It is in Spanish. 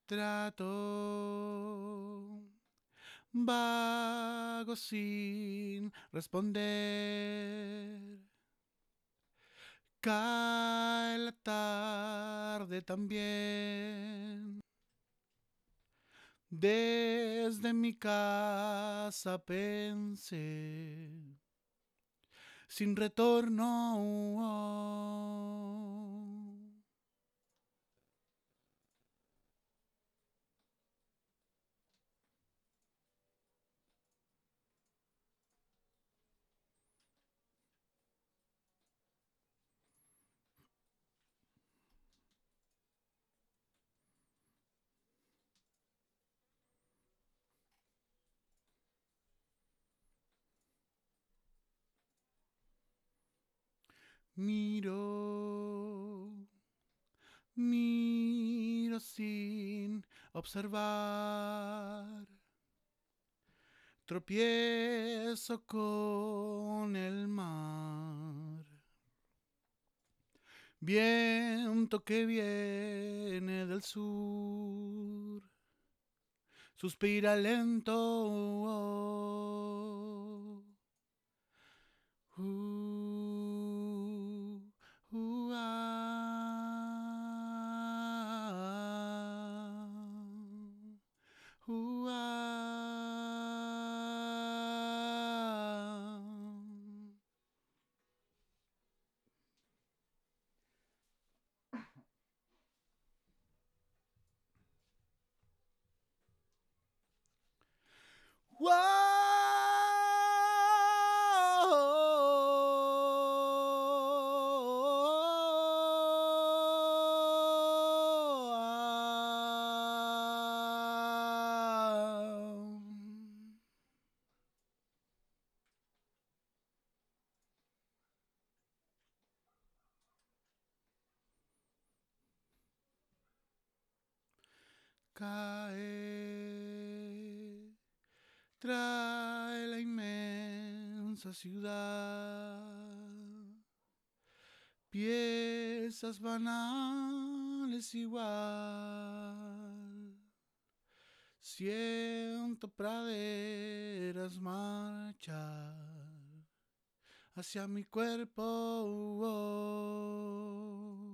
Trato vago sin responder. Cae la tarde también. Desde mi casa pensé, sin retorno. Miro, miro sin observar. Tropiezo con el mar. Viento que viene del sur. Suspira lento. Cae, trae la inmensa ciudad, piezas banales igual. Siento praderas marchar hacia mi cuerpo.